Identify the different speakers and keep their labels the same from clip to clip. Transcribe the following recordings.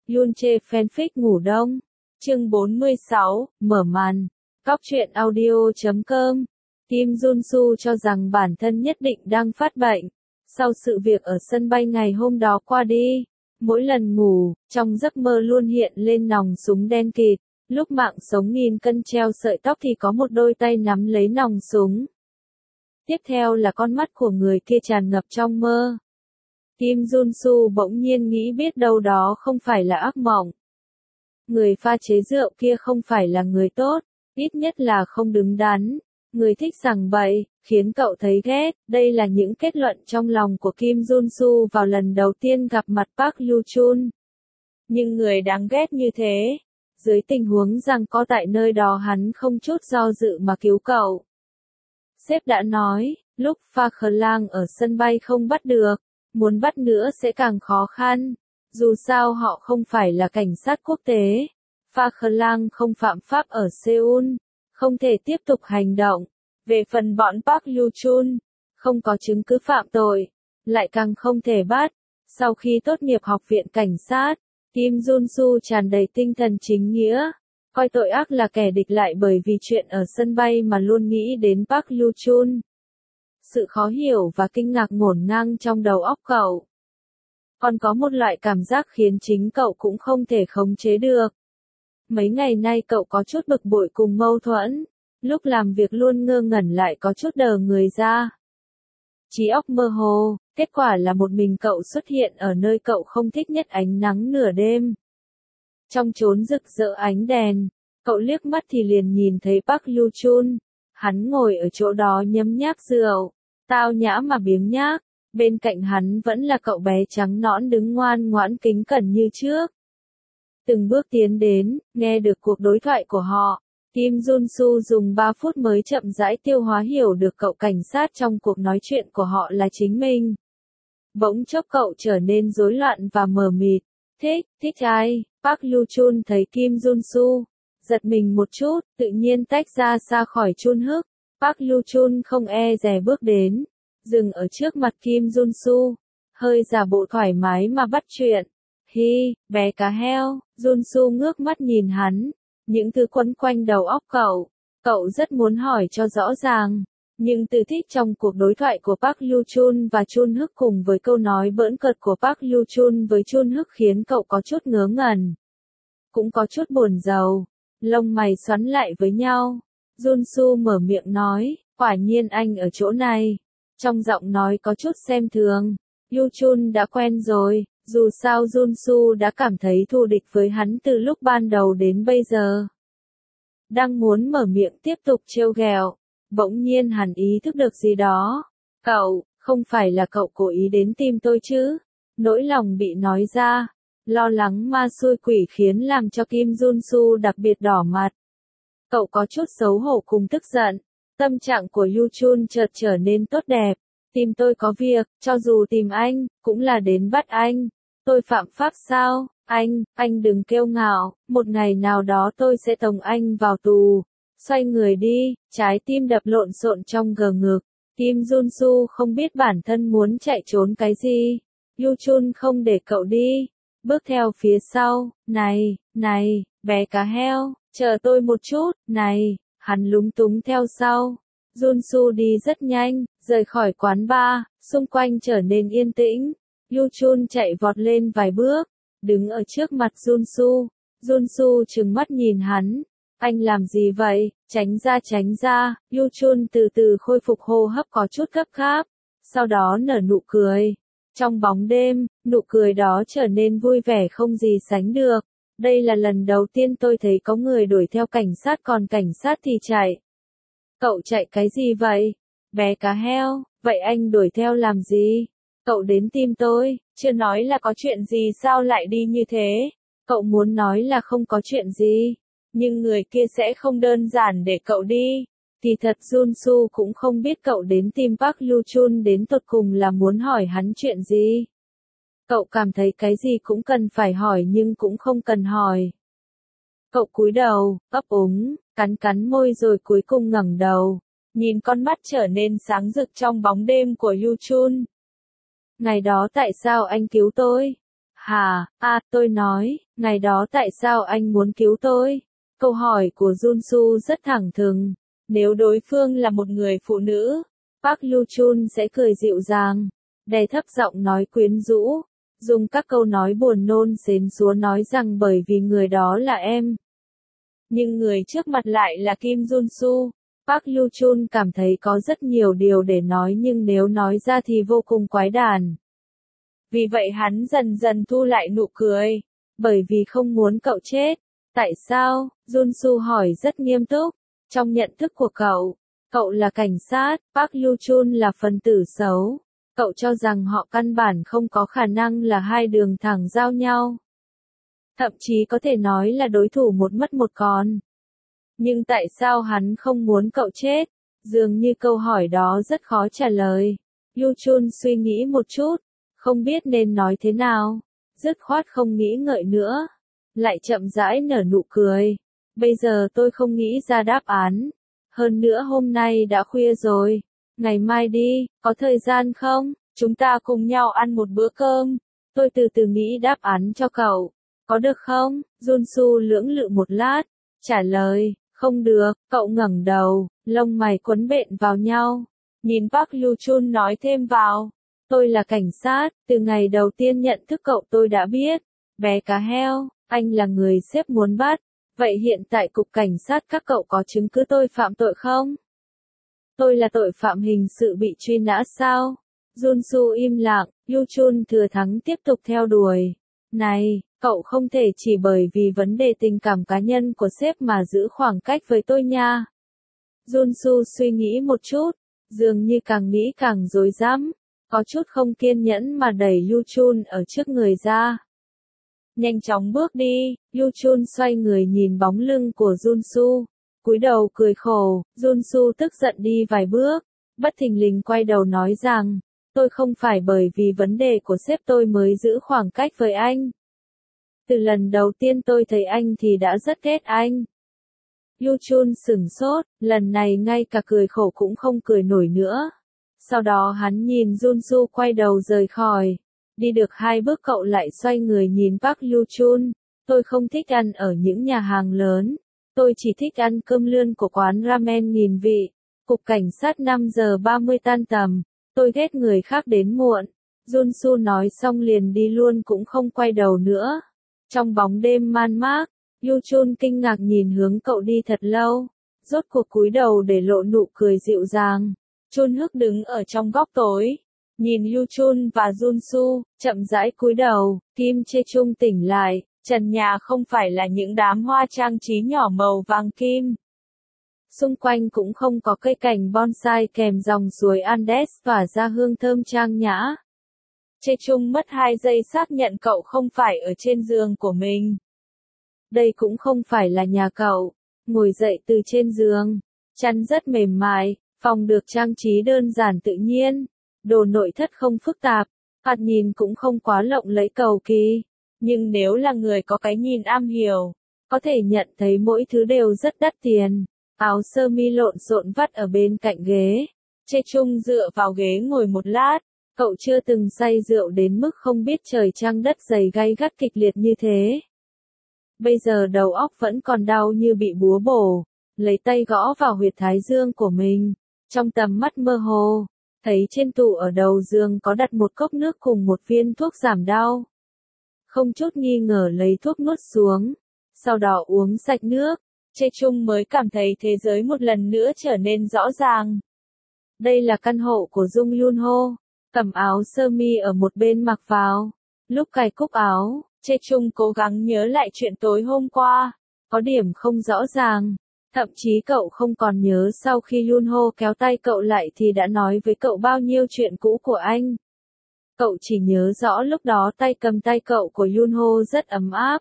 Speaker 1: Yoon Jae fanfic ngủ đông. Chương 46, mở màn. Cóc truyện audio.com. Kim Jun-soo cho rằng bản thân nhất định đang phát bệnh. Sau sự việc ở sân bay ngày hôm đó qua đi, mỗi lần ngủ, trong giấc mơ luôn hiện lên nòng súng đen kịt. Lúc mạng sống nghìn cân treo sợi tóc thì có một đôi tay nắm lấy nòng súng. Tiếp theo là con mắt của người kia tràn ngập trong mơ. Kim Jun-soo bỗng nhiên nghĩ biết đâu đó không phải là ác mộng. Người pha chế rượu kia không phải là người tốt, ít nhất là không đứng đắn. Người thích giằng bậy, khiến cậu thấy ghét. Đây là những kết luận trong lòng của Kim Jun-soo vào lần đầu tiên gặp mặt Park Yoo-chun. Nhưng người đáng ghét như thế, dưới tình huống rằng có tại nơi đó hắn không chút do dự mà cứu cậu. Sếp đã nói, lúc pha khờ lang ở sân bay không bắt được, muốn bắt nữa sẽ càng khó khăn. Dù sao họ không phải là cảnh sát quốc tế. Pha khờ lang không phạm pháp ở Seoul, không thể tiếp tục hành động. Về phần bọn Park Yoo-chun, không có chứng cứ phạm tội, lại càng không thể bắt. Sau khi tốt nghiệp học viện cảnh sát, Kim Jun-soo tràn đầy tinh thần chính nghĩa, coi tội ác là kẻ địch lại bởi vì chuyện ở sân bay mà luôn nghĩ đến Park Yoo-chun. Sự khó hiểu và kinh ngạc ngổn ngang trong đầu óc cậu. Còn có một loại cảm giác khiến chính cậu cũng không thể khống chế được. Mấy ngày nay cậu có chút bực bội cùng mâu thuẫn, lúc làm việc luôn ngơ ngẩn lại có chút đờ người ra. Trí óc mơ hồ, kết quả là một mình cậu xuất hiện ở nơi cậu không thích nhất ánh nắng nửa đêm. Trong chốn rực rỡ ánh đèn, cậu liếc mắt thì liền nhìn thấy Park Yoo-chun. Hắn ngồi ở chỗ đó nhấm nháp rượu, tao nhã mà biếng nhác. Bên cạnh hắn vẫn là cậu bé trắng nõn đứng ngoan ngoãn kính cẩn như trước. Từng bước tiến đến, nghe được cuộc đối thoại của họ, Kim Jun-soo dùng 3 phút mới chậm rãi tiêu hóa hiểu được cậu cảnh sát trong cuộc nói chuyện của họ là chính mình. Bỗng chốc cậu trở nên rối loạn và mờ mịt. Thích ai? Park Yoo-chun thấy Kim Jun-soo, giật mình một chút, tự nhiên tách ra xa khỏi chun hức. Park Yoo-chun không e dè bước đến, dừng ở trước mặt Kim Jun-soo, hơi giả bộ thoải mái mà bắt chuyện. Hi, bé cá heo. Jun-soo ngước mắt nhìn hắn, những thứ quấn quanh đầu óc cậu rất muốn hỏi cho rõ ràng, nhưng từ thích trong cuộc đối thoại của Park Yoo-chun và Chun Hức cùng với câu nói bỡn cợt của Park Yoo-chun với Chun Hức khiến cậu có chút ngớ ngẩn, cũng có chút buồn rầu, lông mày xoắn lại với nhau. Jun-soo mở miệng nói, quả nhiên anh ở chỗ này. Trong giọng nói có chút xem thường. Yoo-chun đã quen rồi, dù sao Jun-soo đã cảm thấy thù địch với hắn từ lúc ban đầu đến bây giờ. Đang muốn mở miệng tiếp tục trêu ghẹo, bỗng nhiên hắn ý thức được gì đó. Cậu, không phải là cậu cố ý đến tìm tôi chứ? Nỗi lòng bị nói ra, lo lắng ma xui quỷ khiến làm cho Kim Jun-soo đặc biệt đỏ mặt. Cậu có chút xấu hổ cùng tức giận. Tâm trạng của Yoo-chun chợt trở nên tốt đẹp. Tìm tôi có việc, cho dù tìm anh, cũng là đến bắt anh. Tôi phạm pháp sao? Anh đừng kiêu ngạo, một ngày nào đó tôi sẽ tống anh vào tù. Xoay người đi, trái tim đập lộn xộn trong gờ ngực. Kim Jun-soo không biết bản thân muốn chạy trốn cái gì. Yoo-chun không để cậu đi. Bước theo phía sau, này, bé cá heo, chờ tôi một chút, này. Hắn lúng túng theo sau. Jun-soo đi rất nhanh, rời khỏi quán bar, xung quanh trở nên yên tĩnh. Yoo-chun chạy vọt lên vài bước, đứng ở trước mặt Jun-soo. Jun-soo trừng mắt nhìn hắn. Anh làm gì vậy? Tránh ra. Yoo-chun từ từ khôi phục hô hấp có chút gấp gáp, sau đó nở nụ cười. Trong bóng đêm, nụ cười đó trở nên vui vẻ không gì sánh được. Đây là lần đầu tiên tôi thấy có người đuổi theo cảnh sát còn cảnh sát thì chạy. Cậu chạy cái gì vậy? Bé cá heo, vậy anh đuổi theo làm gì? Cậu đến tìm tôi, chưa nói là có chuyện gì sao lại đi như thế? Cậu muốn nói là không có chuyện gì, nhưng người kia sẽ không đơn giản để cậu đi. Thì thật Jun-soo cũng không biết cậu đến tìm Park Yoo-chun đến tột cùng là muốn hỏi hắn chuyện gì. Cậu cảm thấy cái gì cũng cần phải hỏi nhưng cũng không cần hỏi. Cậu cúi đầu, ấp úng, cắn môi rồi cuối cùng ngẩng đầu, nhìn con mắt trở nên sáng rực trong bóng đêm của Yoo-chun. Ngày đó tại sao anh cứu tôi? Tôi nói, ngày đó tại sao anh muốn cứu tôi? Câu hỏi của Junsu rất thẳng thừng. Nếu đối phương là một người phụ nữ, Park Lu-chun sẽ cười dịu dàng, đè thấp giọng nói quyến rũ, dùng các câu nói buồn nôn xến xúa nói rằng bởi vì người đó là em. Nhưng người trước mặt lại là Kim Junsu. Park Lu-chun cảm thấy có rất nhiều điều để nói nhưng nếu nói ra thì vô cùng quái đản. Vì vậy hắn dần dần thu lại nụ cười. Bởi vì không muốn cậu chết. Tại sao? Junsu hỏi rất nghiêm túc. Trong nhận thức của cậu là cảnh sát, Park Lu-chun là phần tử xấu. Cậu cho rằng họ căn bản không có khả năng là hai đường thẳng giao nhau. Thậm chí có thể nói là đối thủ một mất một còn. Nhưng tại sao hắn không muốn cậu chết? Dường như câu hỏi đó rất khó trả lời. Lu-chun suy nghĩ một chút, không biết nên nói thế nào. Dứt khoát không nghĩ ngợi nữa. Lại chậm rãi nở nụ cười. Bây giờ tôi không nghĩ ra đáp án. Hơn nữa hôm nay đã khuya rồi. Ngày mai đi, có thời gian không? Chúng ta cùng nhau ăn một bữa cơm. Tôi từ từ nghĩ đáp án cho cậu. Có được không? Junsu lưỡng lự một lát. Trả lời, không được. Cậu ngẩng đầu, lông mày quấn bện vào nhau. Nhìn Park Lu-chun nói thêm vào. Tôi là cảnh sát, từ ngày đầu tiên nhận thức cậu tôi đã biết. Bé cá heo, anh là người sếp muốn bắt. Vậy hiện tại cục cảnh sát các cậu có chứng cứ tôi phạm tội không? Tôi là tội phạm hình sự bị truy nã sao? Junsu im lặng, Lu-chun thừa thắng tiếp tục theo đuổi. Này, cậu không thể chỉ bởi vì vấn đề tình cảm cá nhân của sếp mà giữ khoảng cách với tôi nha. Junsu suy nghĩ một chút, dường như càng nghĩ càng rối rắm, có chút không kiên nhẫn mà đẩy Lu-chun ở trước người ra. Nhanh chóng bước đi, Lu-chun xoay người nhìn bóng lưng của Junsu, cúi đầu cười khổ. Junsu tức giận đi vài bước, bất thình lình quay đầu nói rằng, tôi không phải bởi vì vấn đề của sếp tôi mới giữ khoảng cách với anh. Từ lần đầu tiên tôi thấy anh thì đã rất ghét anh. Lu-chun sửng sốt, lần này ngay cả cười khổ cũng không cười nổi nữa. Sau đó hắn nhìn Junsu quay đầu rời khỏi. Đi được 2 bước cậu lại xoay người nhìn Park Lu-chun. Tôi không thích ăn ở những nhà hàng lớn. Tôi chỉ thích ăn cơm lươn của quán ramen nghìn vị. Cục cảnh sát 5 giờ 30 tan tầm. Tôi ghét người khác đến muộn. Junsu nói xong liền đi luôn cũng không quay đầu nữa. Trong bóng đêm man mác, Lu-chun kinh ngạc nhìn hướng cậu đi thật lâu. Rốt cuộc cúi đầu để lộ nụ cười dịu dàng. Chun Hức đứng ở trong góc tối. Nhìn Lu-chun và Junsu, chậm rãi cúi đầu. Kim Chae-chung tỉnh lại. Trần nhà không phải là những đám hoa trang trí nhỏ màu vàng kim. Xung quanh cũng không có cây cảnh bonsai kèm dòng suối Andes tỏa ra hương thơm trang nhã. Chae-chung mất 2 giây xác nhận cậu không phải ở trên giường của mình. Đây cũng không phải là nhà cậu. Ngồi dậy từ trên giường. Chăn rất mềm mại, phòng được trang trí đơn giản tự nhiên. Đồ nội thất không phức tạp, thoạt nhìn cũng không quá lộng lẫy cầu kỳ. Nhưng nếu là người có cái nhìn am hiểu, có thể nhận thấy mỗi thứ đều rất đắt tiền. Áo sơ mi lộn xộn vắt ở bên cạnh ghế. Chae-chung dựa vào ghế ngồi một lát. Cậu chưa từng say rượu đến mức không biết trời trăng đất dày gay gắt kịch liệt như thế. Bây giờ đầu óc vẫn còn đau như bị búa bổ. Lấy tay gõ vào huyệt thái dương của mình. Trong tầm mắt mơ hồ, thấy trên tủ ở đầu giường có đặt một cốc nước cùng một viên thuốc giảm đau. Không chút nghi ngờ lấy thuốc nuốt xuống. Sau đó uống sạch nước. Chae-chung mới cảm thấy thế giới một lần nữa trở nên rõ ràng. Đây là căn hộ của Jung Yun-ho. Cầm áo sơ mi ở một bên mặc vào. Lúc cài cúc áo, Chae-chung cố gắng nhớ lại chuyện tối hôm qua. Có điểm không rõ ràng. Thậm chí cậu không còn nhớ sau khi Yun-ho kéo tay cậu lại thì đã nói với cậu bao nhiêu chuyện cũ của anh. Cậu chỉ nhớ rõ lúc đó tay cầm tay cậu của Yun-ho rất ấm áp.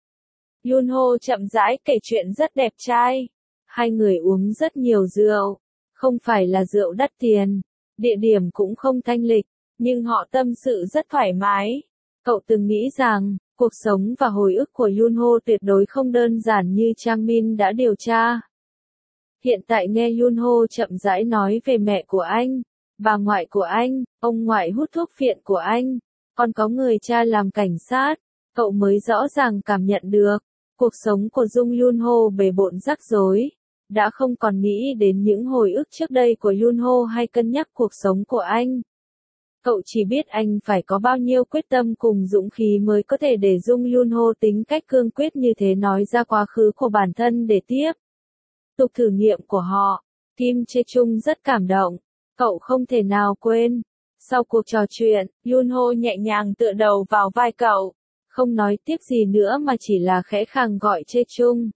Speaker 1: Yun-ho chậm rãi kể chuyện rất đẹp trai. Hai người uống rất nhiều rượu. Không phải là rượu đắt tiền. Địa điểm cũng không thanh lịch. Nhưng họ tâm sự rất thoải mái. Cậu từng nghĩ rằng, cuộc sống và hồi ức của Yun-ho tuyệt đối không đơn giản như Chang Min đã điều tra. Hiện tại nghe Yun-ho chậm rãi nói về mẹ của anh, bà ngoại của anh, ông ngoại hút thuốc phiện của anh, Còn có người cha làm cảnh sát, cậu mới rõ ràng cảm nhận được. Cuộc sống của Jung Yunho bề bộn rắc rối. Đã không còn nghĩ đến những hồi ức trước đây của Yunho hay cân nhắc cuộc sống của anh. Cậu chỉ biết anh phải có bao nhiêu quyết tâm cùng dũng khí mới có thể để Jung Yunho tính cách cương quyết như thế nói ra quá khứ của bản thân để tiếp tục thử nghiệm của họ. Kim Chae Chung rất cảm động. Cậu không thể nào quên. Sau cuộc trò chuyện, Yunho nhẹ nhàng tựa đầu vào vai cậu. Không nói tiếp gì nữa mà chỉ là khẽ khàng gọi Chae Chung.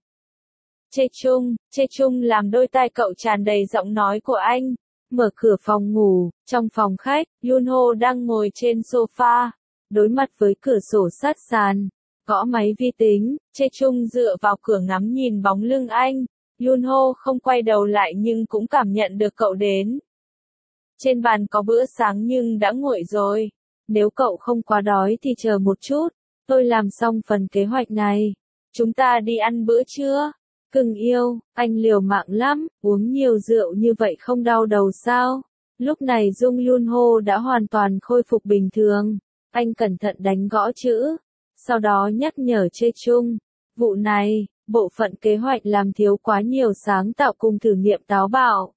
Speaker 1: Chae Chung làm đôi tai cậu tràn đầy giọng nói của anh. Mở cửa phòng ngủ, trong phòng khách, Yunho đang ngồi trên sofa, đối mặt với cửa sổ sát sàn, gõ máy vi tính, Chae Chung dựa vào cửa ngắm nhìn bóng lưng anh. Yunho không quay đầu lại nhưng cũng cảm nhận được cậu đến. Trên bàn có bữa sáng nhưng đã nguội rồi. Nếu cậu không quá đói thì chờ một chút, tôi làm xong phần kế hoạch này. Chúng ta đi ăn bữa trưa. Cưng yêu, anh liều mạng lắm, uống nhiều rượu như vậy không đau đầu sao? Lúc này Jung Yunho đã hoàn toàn khôi phục bình thường. Anh cẩn thận đánh gõ chữ. Sau đó nhắc nhở Chae Chung. Vụ này, bộ phận kế hoạch làm thiếu quá nhiều sáng tạo cùng thử nghiệm táo bạo.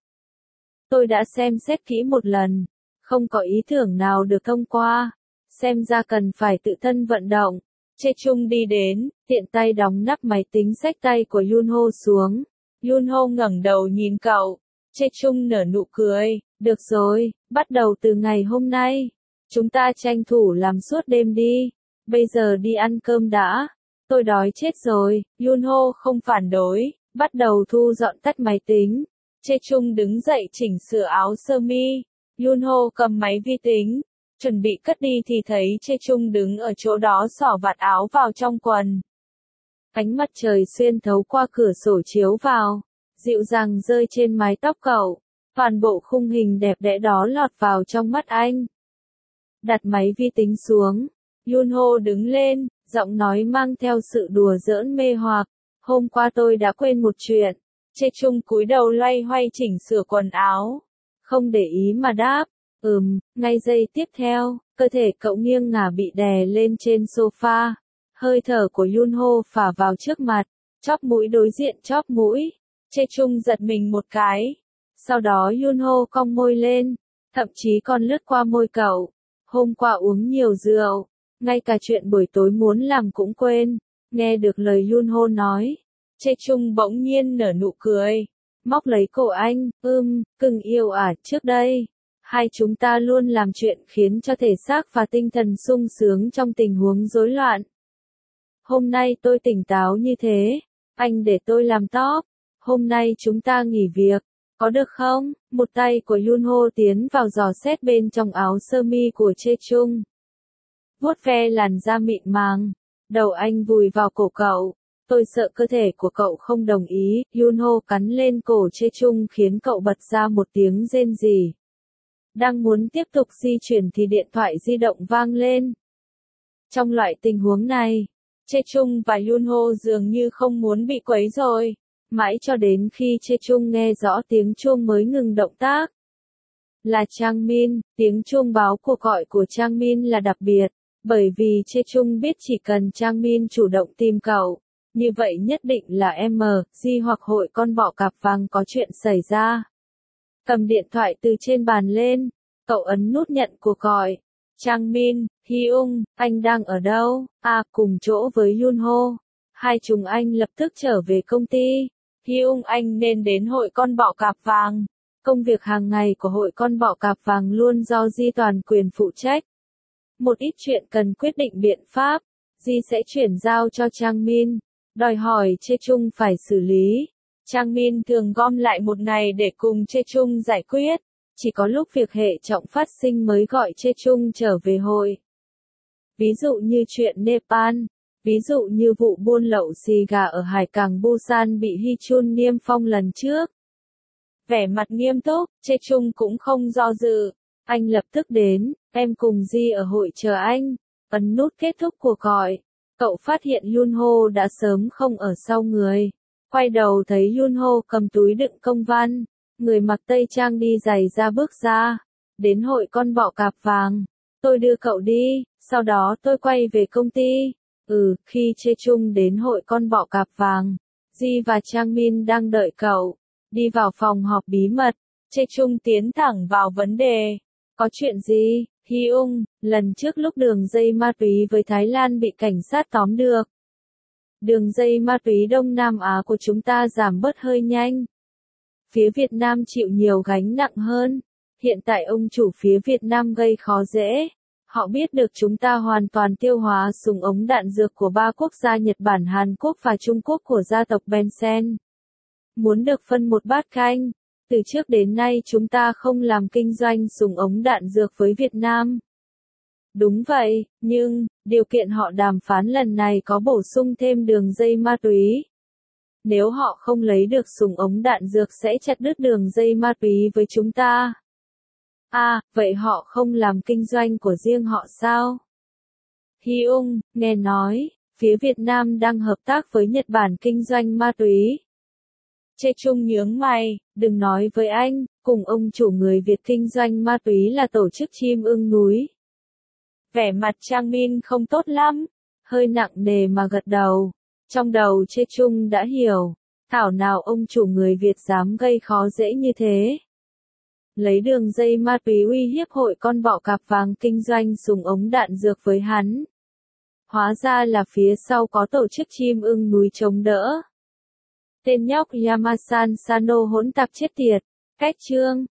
Speaker 1: Tôi đã xem xét kỹ một lần. Không có ý tưởng nào được thông qua. Xem ra cần phải tự thân vận động. Chae Chung đi đến, tiện tay đóng nắp máy tính xách tay của Yunho xuống. Yunho ngẩng đầu nhìn cậu. Chae Chung nở nụ cười. Được rồi, bắt đầu từ ngày hôm nay. Chúng ta tranh thủ làm suốt đêm đi. Bây giờ đi ăn cơm đã. Tôi đói chết rồi. Yunho không phản đối, bắt đầu thu dọn tắt máy tính. Chae Chung đứng dậy chỉnh sửa áo sơ mi. Yunho cầm máy vi tính. Chuẩn bị cất đi thì thấy Chae Chung đứng ở chỗ đó xỏ vạt áo vào trong quần. Ánh mặt trời xuyên thấu qua cửa sổ chiếu vào, dịu dàng rơi trên mái tóc cậu. Toàn bộ khung hình đẹp đẽ đó lọt vào trong mắt anh. Đặt máy vi tính xuống, Yunho đứng lên, giọng nói mang theo sự đùa giỡn mê hoặc. Hôm qua tôi đã quên một chuyện. Chae Chung cúi đầu loay hoay chỉnh sửa quần áo. Không để ý mà đáp. Ngay giây tiếp theo, cơ thể cậu nghiêng ngả bị đè lên trên sofa. Hơi thở của Yunho phả vào trước mặt, chóp mũi đối diện chóp mũi. Chae Chung giật mình một cái. Sau đó Yunho cong môi lên, thậm chí còn lướt qua môi cậu. Hôm qua uống nhiều rượu, ngay cả chuyện buổi tối muốn làm cũng quên. Nghe được lời Yunho nói, Chae Chung bỗng nhiên nở nụ cười, móc lấy cổ anh. Cưng yêu à, trước đây hai chúng ta luôn làm chuyện khiến cho thể xác và tinh thần sung sướng trong tình huống rối loạn. Hôm nay tôi tỉnh táo như thế, anh để tôi làm top. Hôm nay chúng ta nghỉ việc, có được không? Một tay của Yunho tiến vào dò xét bên trong áo sơ mi của Chae Chung. Vuốt ve làn da mịn màng, đầu anh vùi vào cổ cậu. Tôi sợ cơ thể của cậu không đồng ý. Yunho cắn lên cổ Chae Chung khiến cậu bật ra một tiếng rên rỉ. Đang muốn tiếp tục di chuyển thì điện thoại di động vang lên. Trong loại tình huống này, Chae Chung và Yunho dường như không muốn bị quấy rối, mãi cho đến khi Chae Chung nghe rõ tiếng chuông mới ngừng động tác. Là Chang Min, tiếng chuông báo cuộc gọi của Chang Min là đặc biệt, bởi vì Chae Chung biết chỉ cần Chang Min chủ động tìm cậu, như vậy nhất định là MG hoặc hội con bọ cạp vàng có chuyện xảy ra. Cầm điện thoại từ trên bàn lên, cậu ấn nút nhận cuộc gọi. Chang Min, Hyung, anh đang ở đâu? Cùng chỗ với Yunho. Hai chúng anh lập tức trở về công ty. Hyung, anh nên đến hội con bọ cạp vàng. Công việc hàng ngày của hội con bọ cạp vàng luôn do Di toàn quyền phụ trách. Một ít chuyện cần quyết định biện pháp, Di sẽ chuyển giao cho Chang Min, đòi hỏi Chae Chung phải xử lý. Chang Min thường gom lại một ngày để cùng Chae Chung giải quyết. Chỉ có lúc việc hệ trọng phát sinh mới gọi Chae Chung trở về hội. Ví dụ như chuyện Nepal, ví dụ như vụ buôn lậu xì gà ở hải cảng Busan bị Hee Chun niêm phong lần trước. Vẻ mặt nghiêm túc, Chae Chung cũng không do dự. Anh lập tức đến, em cùng Di ở hội chờ anh. Ấn nút kết thúc cuộc gọi. Cậu phát hiện Yunho đã sớm không ở sau người. Quay đầu thấy Yunho cầm túi đựng công văn. Người mặc tây trang đi giày ra bước ra. Đến hội con bọ cạp vàng. Tôi đưa cậu đi. Sau đó tôi quay về công ty. Khi Chê Chung đến hội con bọ cạp vàng, Di và Trang Min đang đợi cậu. Đi vào phòng họp bí mật, Chê Chung tiến thẳng vào vấn đề. Có chuyện gì, Hyung? Lần trước lúc đường dây ma túy với Thái Lan bị cảnh sát tóm được. Đường dây ma túy Đông Nam Á của chúng ta giảm bớt hơi nhanh. Phía Việt Nam chịu nhiều gánh nặng hơn. Hiện tại ông chủ phía Việt Nam gây khó dễ. Họ biết được chúng ta hoàn toàn tiêu hóa súng ống đạn dược của 3 quốc gia Nhật Bản, Hàn Quốc và Trung Quốc của gia tộc Bensen. Muốn được phân một bát canh. Từ trước đến nay chúng ta không làm kinh doanh súng ống đạn dược với Việt Nam. Đúng vậy, nhưng, điều kiện họ đàm phán lần này có bổ sung thêm đường dây ma túy. Nếu họ không lấy được súng ống đạn dược sẽ chặt đứt đường dây ma túy với chúng ta. Vậy họ không làm kinh doanh của riêng họ sao? Hyung, nghe nói, phía Việt Nam đang hợp tác với Nhật Bản kinh doanh ma túy. Chê Chung nhướng mày, đừng nói với anh, cùng ông chủ người Việt kinh doanh ma túy là tổ chức chim ưng núi. Vẻ mặt Trang Min không tốt lắm, hơi nặng nề mà gật đầu. Trong đầu Chê Chung đã hiểu, thảo nào ông chủ người Việt dám gây khó dễ như thế. Lấy đường dây ma túy uy hiếp hội con bọ cạp vàng kinh doanh súng ống đạn dược với hắn. Hóa ra là phía sau có tổ chức chim ưng núi chống đỡ. Tên nhóc Yamasan Sano hỗn tạp chết tiệt. Cách chương